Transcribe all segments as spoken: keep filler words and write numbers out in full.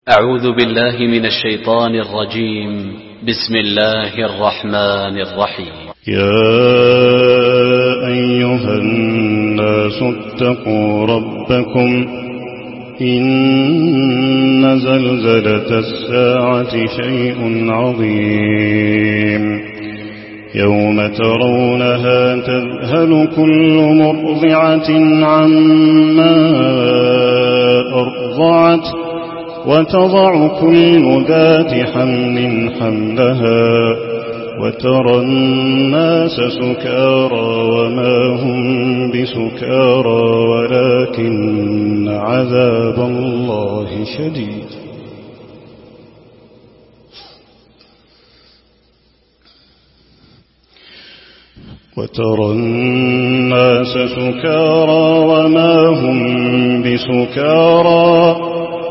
أعوذ بالله من الشيطان الرجيم. بسم الله الرحمن الرحيم. يا أيها الناس اتقوا ربكم إن زلزلة الساعة شيء عظيم يوم ترونها تذهل كل مرضعة عما أرضعت وتضع كل ذات حمل حملها وترى الناس سكارى وما هم بسكارى ولكن عذاب الله شديد. وترى الناس سكارى وما هم بسكارى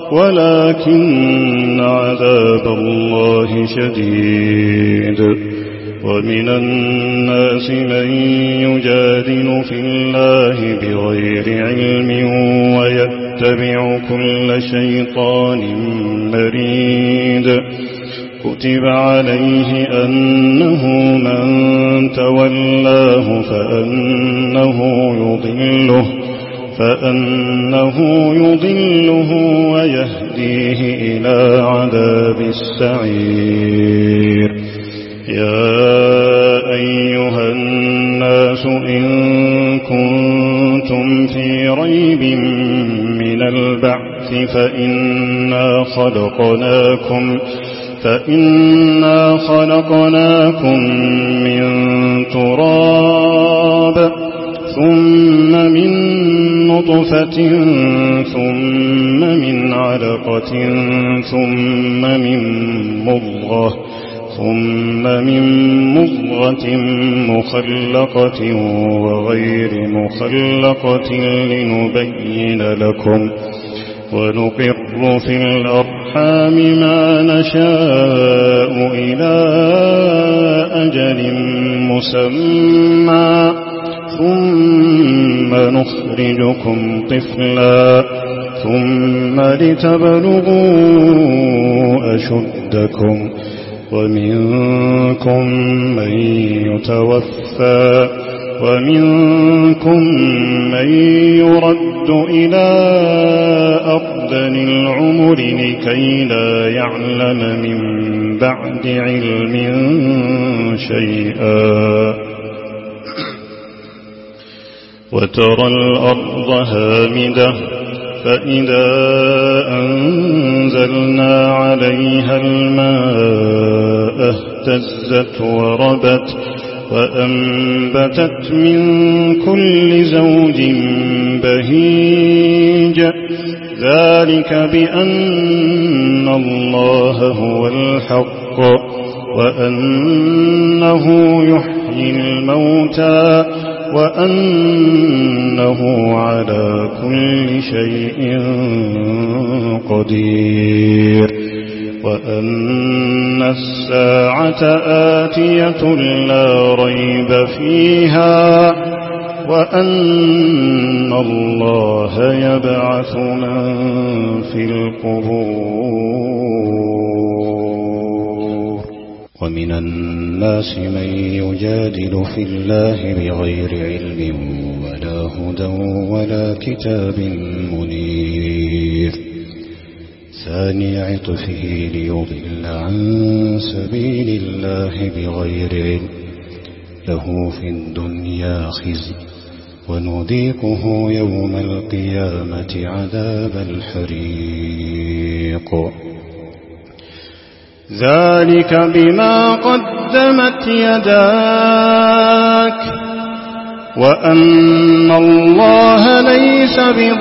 ولكن عذاب الله شديد. ومن الناس من يجادل في الله بغير علم ويتبع كل شيطان مريد. كتب عليه أنه من تولاه فأنه يضله فأنه يضله ويهديه إلى عذاب السعير. يا أيها الناس إن كنتم في ريب من البعث فإنا خلقناكم فإنا خلقناكم من تراب ثم من نطفة ثم من علقة ثم من مضغة ثم من مضغة مخلقة وغير مخلقة لنبين لكم ونقر في الأرحام ما نشاء إلى أجل مسمى ثم نخرجكم طفلا ثم لتبلغوا أشدكم ومنكم من يتوفى ومنكم من يرد إلى أرذل العمر لكي لا يعلم من بعد علم شيئا. وترى الأرض هامدة فإذا أنزلنا عليها الماء اهتزت وربت وأنبتت من كل زوج بهيج. ذلك بأن الله هو الحق وأنه يحيي الموتى وأنه على كل شيء قدير. وأن الساعة آتية لا ريب فيها وأن الله يبعث من في القبور. ومن الناس من يجادل في الله بغير علم ولا هدى ولا كتاب منير. ثاني عطفه ليضل عن سبيل الله بغير علم له في الدنيا خزي ونذيقه يوم القيامة عذاب الحريق. ذلك بما قدمت يداك وأن الله ليس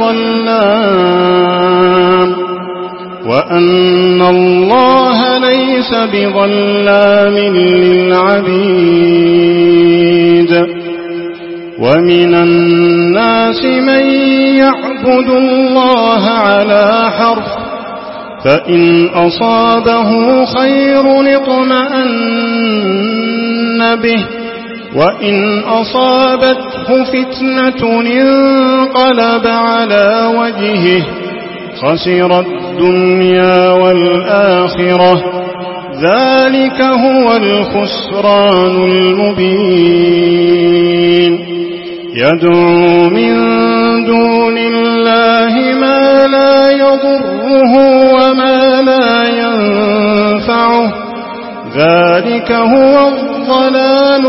بظلام وأن الله ليس بظلام للعبيد. ومن الناس من يعبد الله على حرف فإن أصابه خير اطمأن به وإن أصابته فتنة انقلب على وجهه خسر الدنيا والآخرة ذلك هو الخسران المبين يدعو من دون الله ما لا يضره وما لا ينفعه ذلك هو الضلال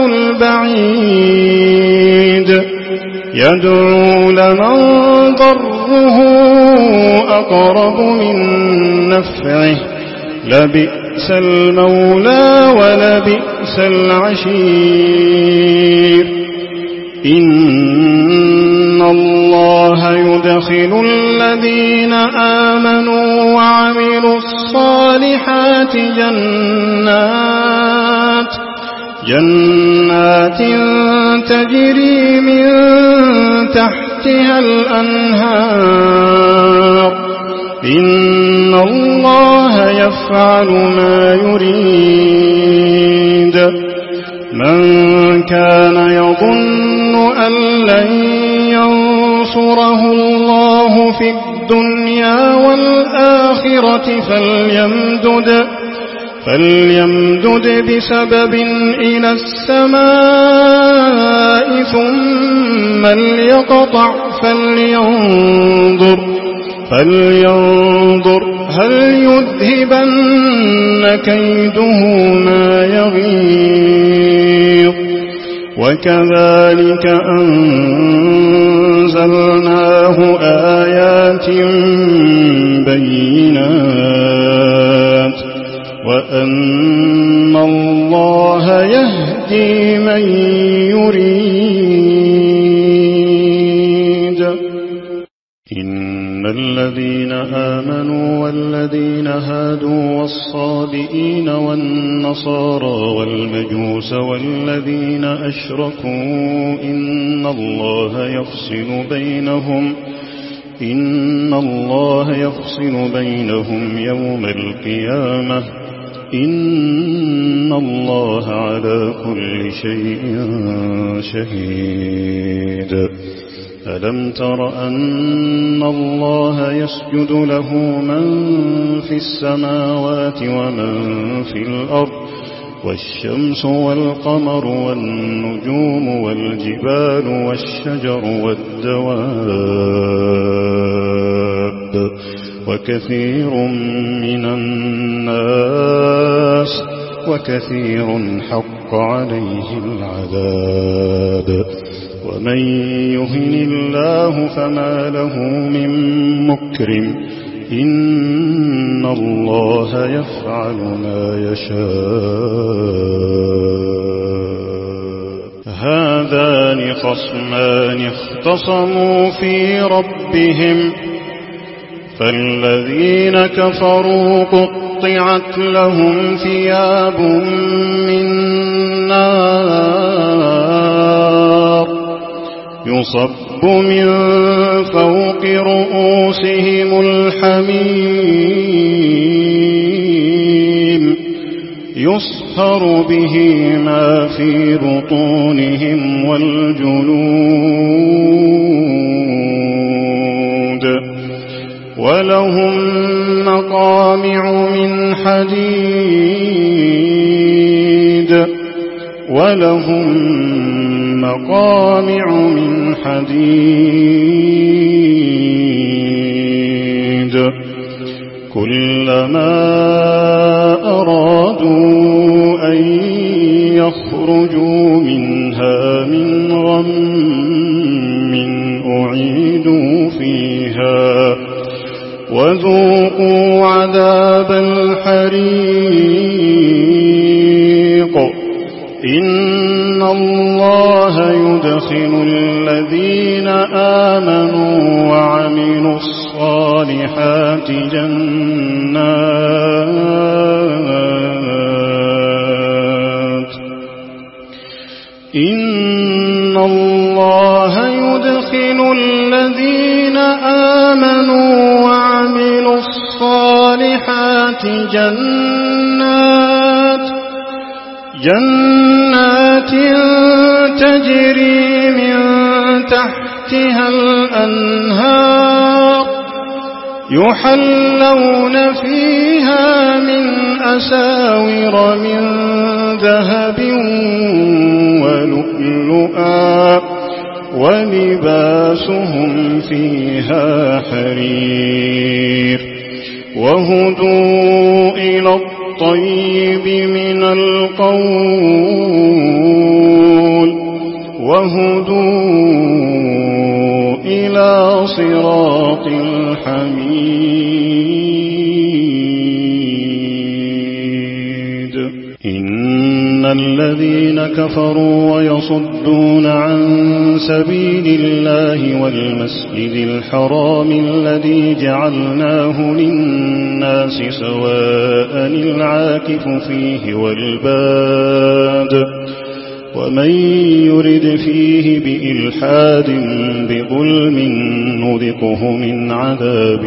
البعيد يدعو لمن ضره أقرب من نفعه لبئس المولى ولبئس العشير إن الله يدخل الذين آمنوا وعملوا الصالحات جنات جنات تجري من تحتها الأنهار إن الله يفعل ما يريد من كان يظن أن لن ينصره الله في الدنيا والآخرة فليمدد فليمدد بسبب إلى السماء ثم ليقطع فلينظر فلينظر هل يذهبن كيده ما يغيظ وكذلك أنزلناه آيات بينات وأن الله يهدي من يريد إن الذين آمنوا والذين هادوا والصابئين والنصارى والمجوس والذين أشركوا إن الله يفصل بينهم إن الله يفصل بينهم يوم القيامة إن الله على كل شيء شهيد ألم تر أن الله يسجد له من في السماوات ومن في الأرض والشمس والقمر والنجوم والجبال والشجر والدواب وكثير من الناس وكثير حق عليه العذاب ومن يهن الله فما له من مكرم إن الله يفعل ما يشاء هذان خصمان اختصموا في ربهم فالذين كفروا قطعت لهم ثياب من نار يصب من فوق رؤوسهم الحميم يصهر به ما في بطونهم والجلود ولهم مقامع من حديد ولهم مقامع من حديد كلما أرادوا أن يخرجوا منها من غم أعيدوا فيها وذوقوا عذاب الحريق إن الله يدخل الذين آمنوا وعملوا الصالحات جنات إن الله يدخل الذين آمنوا وعملوا الصالحات جنات جنات تجري من تحتها الأنهار يحلون فيها من أساور من ذهب ولؤلؤا ولباسهم فيها حرير وهدوا إلى الطيب من القول وهدوا إلى صراط الحميد. إن الذين كفروا ويصدون عن سبيل الله والمسجد الحرام الذي جعلناه للناس سواء العاكف فيه والباد ومن يرد فيه بإلحاد بظلم نذقه من عذاب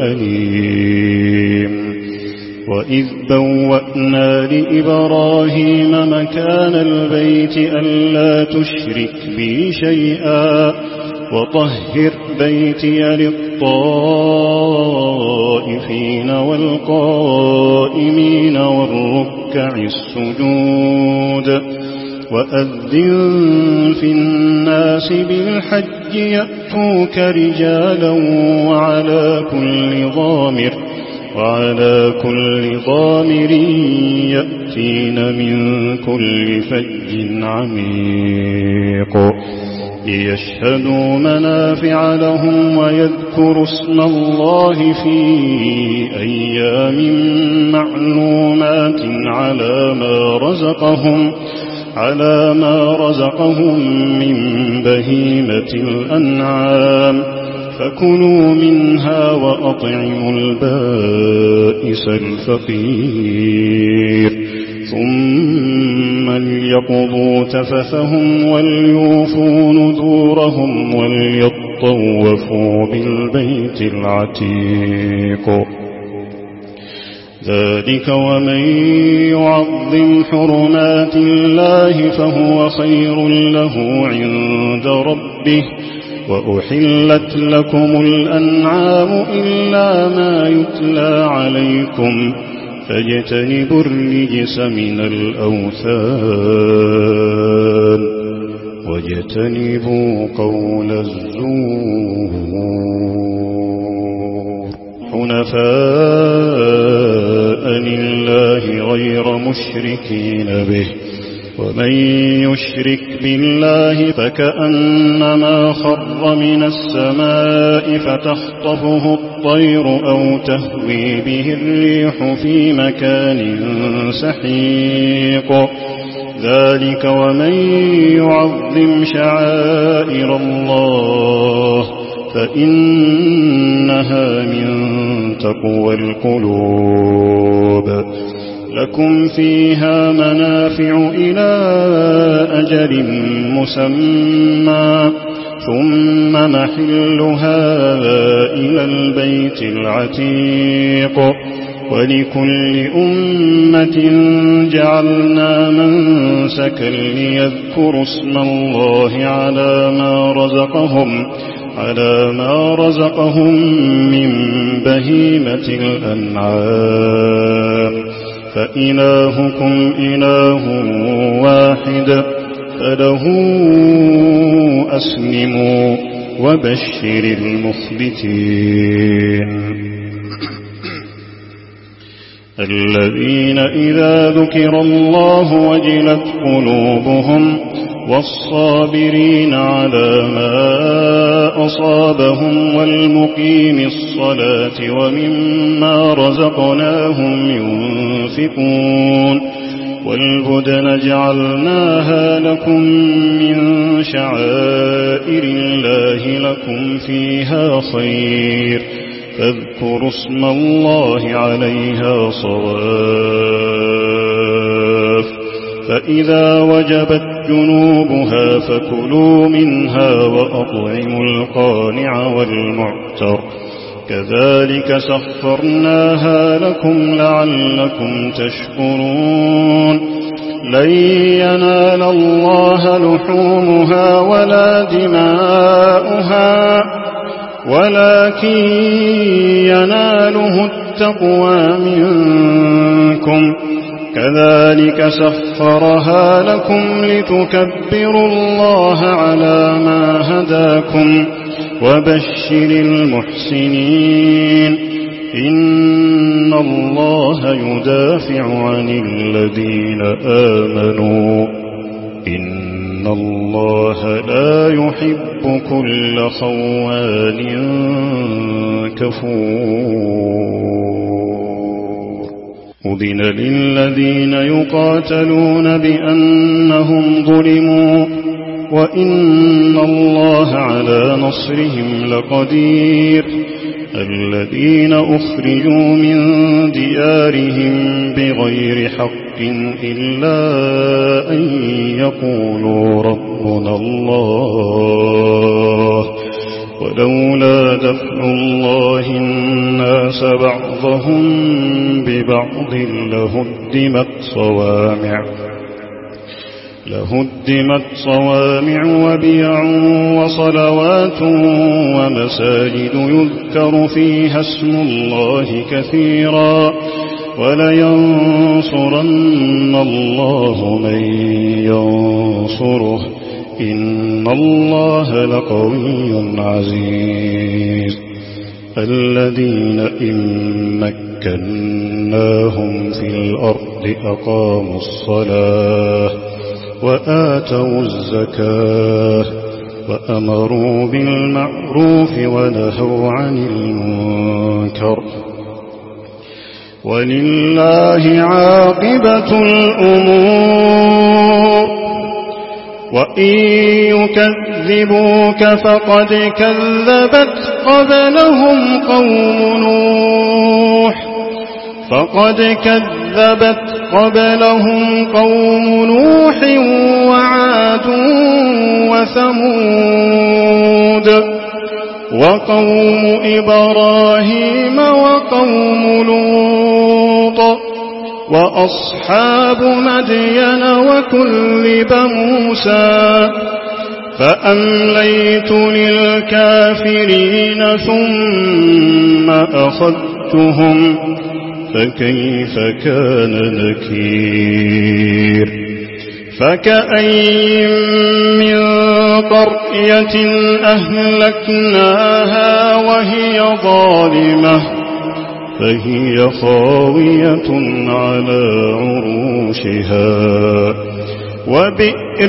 أليم. وإذ بوأنا لإبراهيم مكان البيت ألا تشرك بي شيئا وطهر بيتي للطائفين والقائمين والركع السجود وأذن في الناس بالحج يأتوك رجالا وعلى كل ضامر وعلى كل ضامر يأتين من كل فج عميق ليشهدوا منافع لهم ويذكروا اسم الله في أيام معلومات على ما رزقهم على ما رزقهم من بهيمة الأنعام فكلوا منها وأطعموا البائس الفقير ثم ليقضوا تفثهم وليوفوا نذورهم وليطوفوا بالبيت العتيق. ذلك ومن يعظم حرمات الله فهو خير له عند ربه وأحلت لكم الأنعام إلا ما يتلى عليكم فاجتنبوا الرجس من الأوثان واجتنبوا قول الزور حنفاء لله غير مشركين به ومن يشرك بالله فكأنما خر من السماء فتخطفه الطير أو تهوي به الريح في مكان سحيق. ذلك ومن يعظم شعائر الله فإنها من تقوى القلوب. لكم فيها منافع إلى أجل مسمى ثم محلها إلى البيت العتيق. ولكل أمة جعلنا منسكا ليذكروا اسم الله على ما رزقهم على ما رزقهم من بهيمة الأنعام فإلهكم إله واحد فله أسلموا وبشر المخبتين. الذين إذا ذكر الله وجلت قلوبهم والصابرين على ما أصابهم والمقيم الصلاة ومما رزقناهم ينفقون. والبدن جعلناها لكم من شعائر الله لكم فيها خير فاذكروا اسم الله عليها صواف. فإذا وجبت جنوبها فكلوا منها وأطعموا القانع والمعتر كذلك سخرناها لكم لعلكم تشكرون. لن ينال الله لحومها ولا دماؤها ولكن يناله التقوى منكم كذلك سخرها لكم لتكبروا الله على ما هداكم وبشر المحسنين إن الله يدافع عن الذين آمنوا إن الله لا يحب كل خوان كفور أذن للذين يقاتلون بأنهم ظلموا وإن الله على نصرهم لقدير الذين أخرجوا من ديارهم بغير حق إلا أن يقولوا ربنا الله ولولا دفع الله الناس بعضهم ببعض لهدمت صوامع لهدمت صوامع وبيع وصلوات ومساجد يذكر فيها اسم الله كثيرا ولينصرن الله من ينصره إن الله لقوي عزيز الذين إن مكناهم في الأرض أقاموا الصلاة وآتوا الزكاة وأمروا بالمعروف ونهوا عن المنكر ولله عاقبة الأمور وإن يكذبوك فقد كذبت قبلهم قوم نوح فقد كذبت قبلهم قوم نوح وعاد وثمود وقوم إبراهيم وقوم لوط وأصحاب مدين وكذب موسى فأمليت للكافرين ثم أخذتهم فكيف كان نكير فكأين من قرية أهلكناها وهي ظالمة فهي خاوية على عروشها وبئر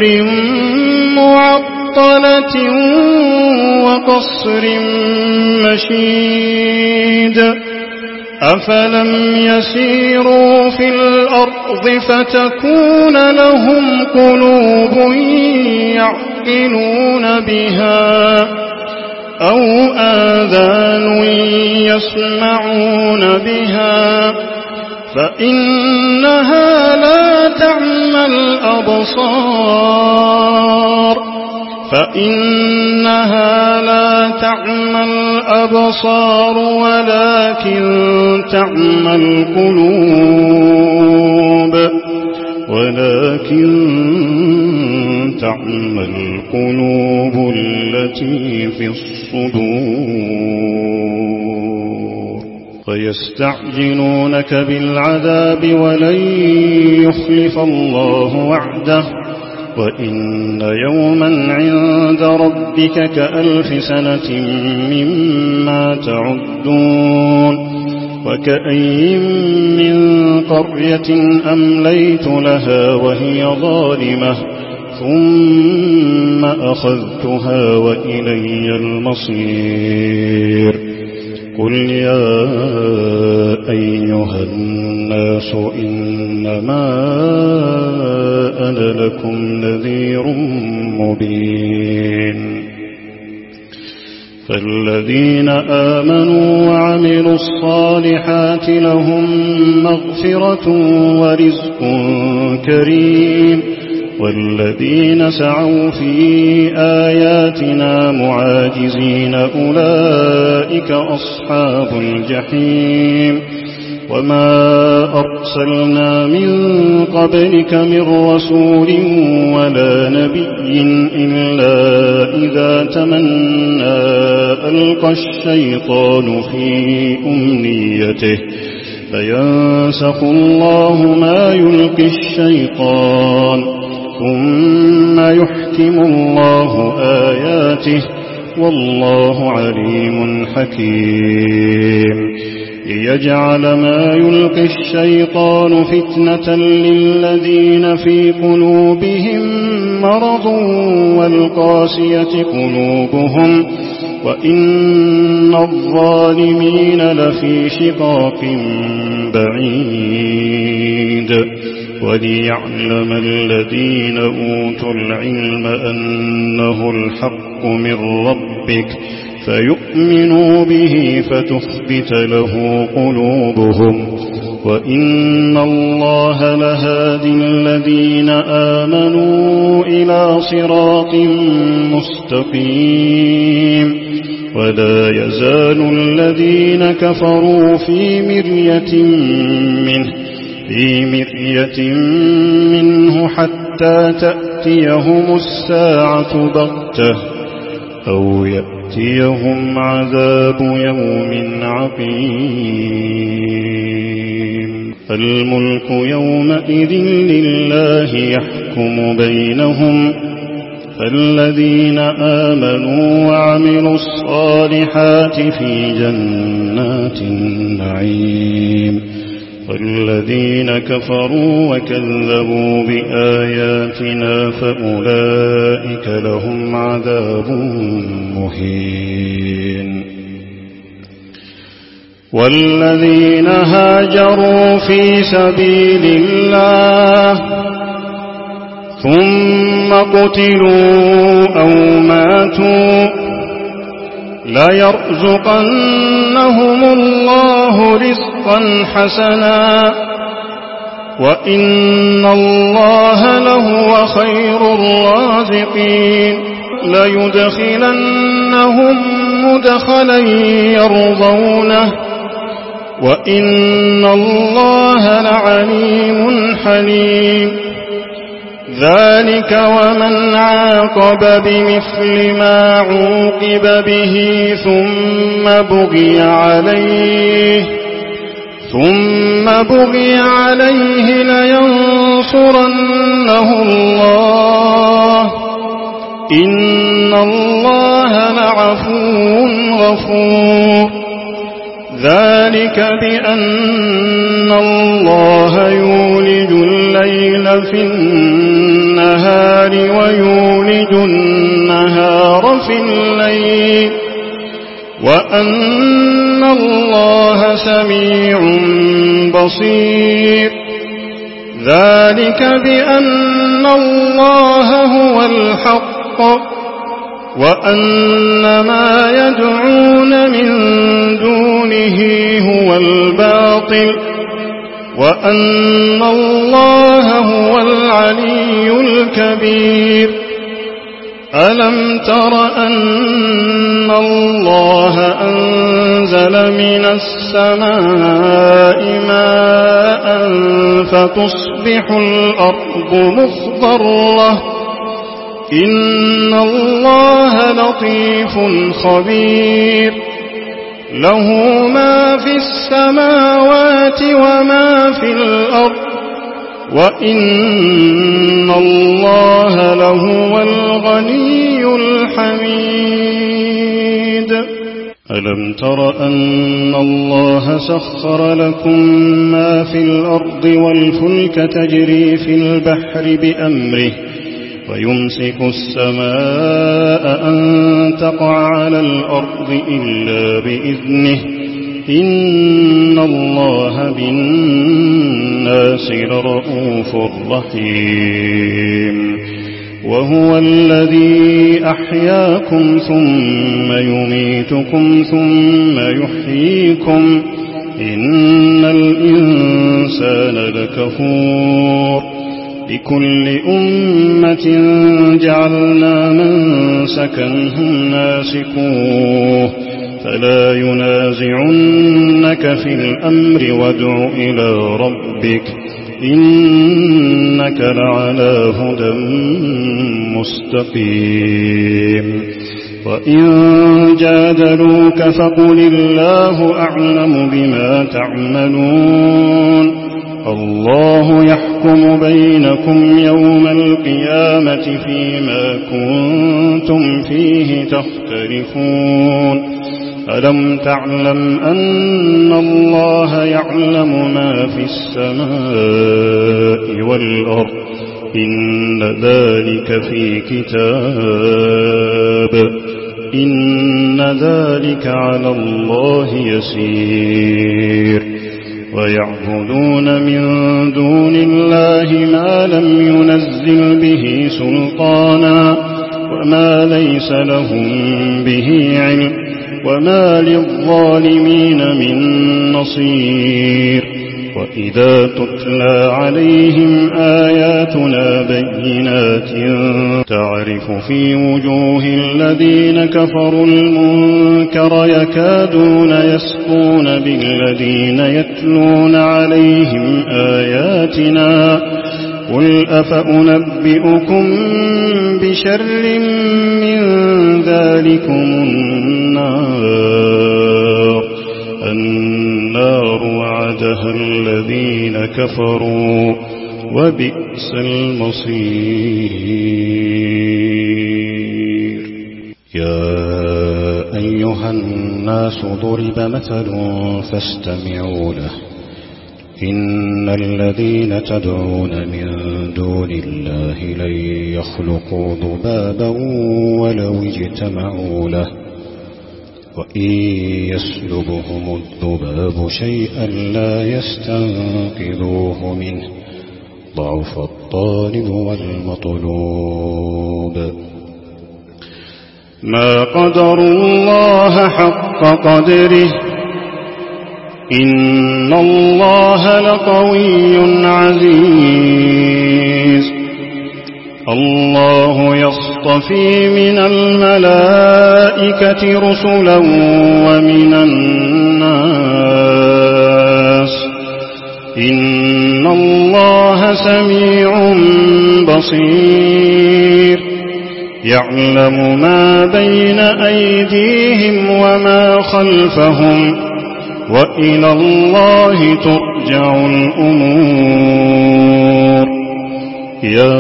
معطلة وقصر مشيد أفلم يسيروا في الأرض فتكون لهم قلوب يعقلون بها أو آذان يسمعون بها فإنها لا تعمى الأبصار فإنها لا تعمى الأبصار ولكن تعمى القلوب ولكن تعمى القلوب التي في الصدور فيستعجلونك بالعذاب ولن يخلف الله وعده وإن يوما عند ربك كألف سنة مما تعدون وكأين من قرية أمليت لها وهي ظالمة ثم أخذتها وإلي المصير قل يا أيها الناس إنما أنا لكم نذير مبين فالذين آمنوا وعملوا الصالحات لهم مغفرة ورزق كريم والذين سعوا في آياتنا معاجزين أولئك أصحاب الجحيم وما أرسلنا من قبلك من رسول ولا نبي إلا إذا تمنى ألقى الشيطان في أمنيته فينسخ الله ما يلقي الشيطان ثم يحكم الله آياته والله عليم حكيم ليجعل ما يلقي الشيطان فتنة للذين في قلوبهم مرض والقاسية قلوبهم وإن الظالمين لفي شقاق بعيد وليعلم الذين أوتوا العلم أنه الحق من ربك فيؤمنوا به فتخبت له قلوبهم وإن الله لهادي الذين آمنوا إلى صراط مستقيم ولا يزال الذين كفروا في مرية منه في مرية منه حتى تأتيهم الساعة بغتة أو يأتيهم عذاب يوم عقيم الملك يومئذ لله يحكم بينهم فالذين آمنوا وعملوا الصالحات في جنات النعيم والذين كفروا وكذبوا بآياتنا فأولئك لهم عذاب مهين والذين هاجروا في سبيل الله ثم قتلوا أو ماتوا ليرزقنهم الله رزقا حسنا وإن الله لهو خير الرازقين ليدخلنهم مدخلا يرضونه وإن الله لعليم حليم ذلك ومن عاقب بمثل ما عوقب به ثم بغي عليه ثم بغي عليه لينصرنه الله إن الله لعفو غفور ذلك بأن الله يولج الليل في النهار ويولج النهار في الليل وأن الله سميع بصير ذلك بأن الله هو الحق وأن ما يدعون من دونه هو الباطل وأن الله هو العلي الكبير ألم تر أن الله أنزل من السماء ماء فتصبح الأرض مخضرة إن الله لطيف خبير له ما في السماوات وما في الأرض وإن الله لهو الغني الحميد ألم تر أن الله سخر لكم ما في الأرض والفلك تجري في البحر بأمره ويمسك السماء أن تقع على الأرض إلا بإذنه إن الله بالناس لرؤوف رحيم وهو الذي أحياكم ثم يميتكم ثم يحييكم إن الإنسان لكفور لكل أمة جعلنا منسكا هم ناسكوه فلا ينازعنك في الأمر وادع إلى ربك إنك لعلى هدى مستقيم وإن جادلوك فقل الله أعلم بما تعملون الله يحكم بينكم يوم القيامة فيما كنتم فيه تختلفون ألم تعلم أن الله يعلم ما في السماء والأرض إن ذلك في كتاب إن ذلك على الله يسير ويعبدون من دون الله ما لم ينزل به سلطانا وما ليس لهم به علم وما للظالمين من نصير وإذا تتلى عليهم آياتنا بينات تعرف في وجوه الذين كفروا المنكر يكادون يسقون بالذين يتلون عليهم آياتنا قل أفأنبئكم بشر من ذلكم النار النار وعدها الذين كفروا وبئس المصير يا أيها الناس ضرب مثل فاستمعوا له إن الذين تدعون من دون الله لن يخلقوا ذبابا ولو اجتمعوا له وإن يسلبهم الذباب شيئا لا يستنقذوه منه ضعف الطالب والمطلوب ما قدروا الله حق قدره إن الله لقوي عزيز الله يصطفي من الملائكة رسلا ومن الناس إن الله سميع بصير يعلم ما بين أيديهم وما خلفهم وإلى الله ترجع الأمور يا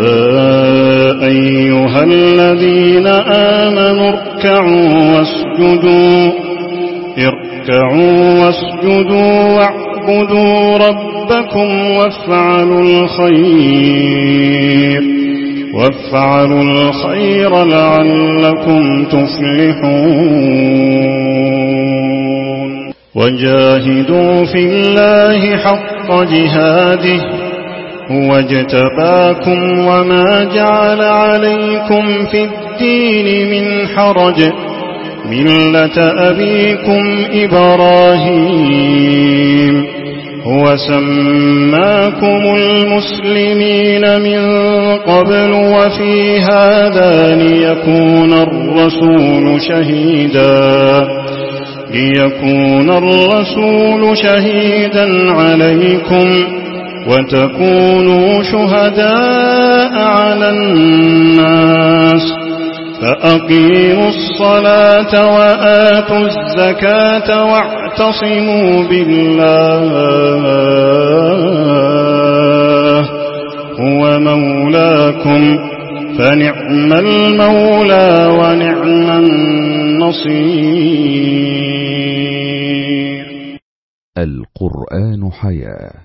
أيها الذين آمنوا اركعوا واسجدوا اركعوا واسجدوا واعبدوا ربكم وافعلوا الخير وافعلوا الخير لعلكم تفلحون وجاهدوا في الله حق جهاده هو اجتباكم وما جعل عليكم في الدين من حرج ملة أبيكم إبراهيم هو سماكم المسلمين من قبل وفي هذا ليكون الرسول شهيدا ليكون الرسول شهيدا عليكم وتكونوا شهداء على الناس فأقيموا الصلاة وآتوا الزكاة واعتصموا بالله هو مولاكم فنعم المولى ونعم النصير. القرآن حياة